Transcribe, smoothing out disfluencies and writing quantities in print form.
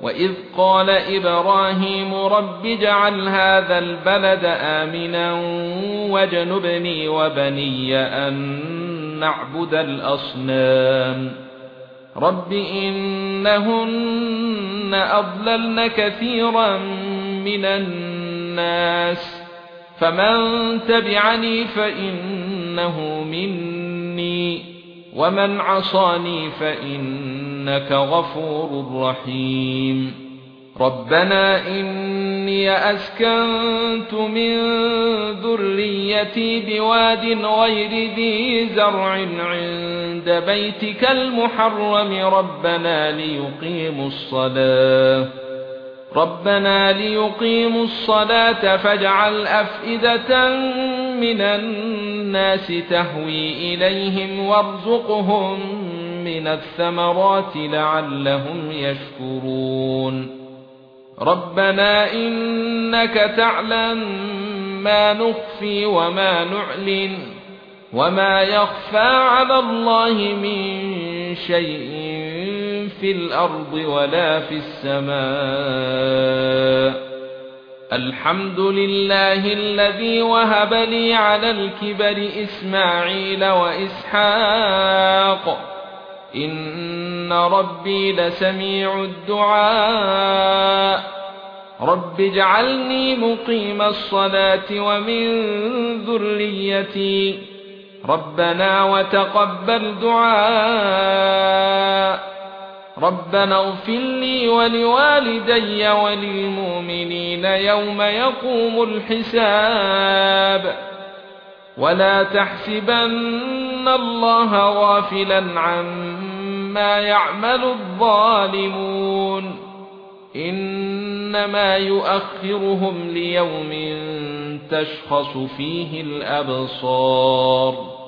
وإذ قال إبراهيم رب اجعل هذا البلد آمنا واجنبني وبني أن نعبد الأصنام رب إنهن أضللن كثيرا من الناس فمن تبعني فإنه مني ومن عصاني فإنك غفور رحيم ربنا إني أسكنت من ذريتي بواد غير ذي زرع عند بيتك المحرم ربنا ليقيموا الصلاة فاجعل أفئدة من الناس تهوي إليهم وارزقهم من الثمرات لعلهم يشكرون ربنا إنك تعلم ما نخفي وما نعلن وما يخفى على الله من شيء في الأرض ولا في السماء الحمد لله الذي وهب لي على الكبر إسماعيل وإسحاق إن ربي لسميع الدعاء رب اجعلني مقيم الصلاة ومن ذريتي ربنا وتقبل دعاء ربنا اغفر لي ولوالدي وللمؤمنين يوم يقوم الحساب ولا تحسبن الله غافلا عما يعمل الظالمون إنما يؤخرهم ليوم تشخص فيه الأبصار